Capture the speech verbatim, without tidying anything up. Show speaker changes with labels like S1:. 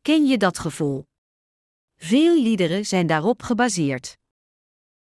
S1: Ken je dat gevoel? Veel liederen zijn daarop gebaseerd.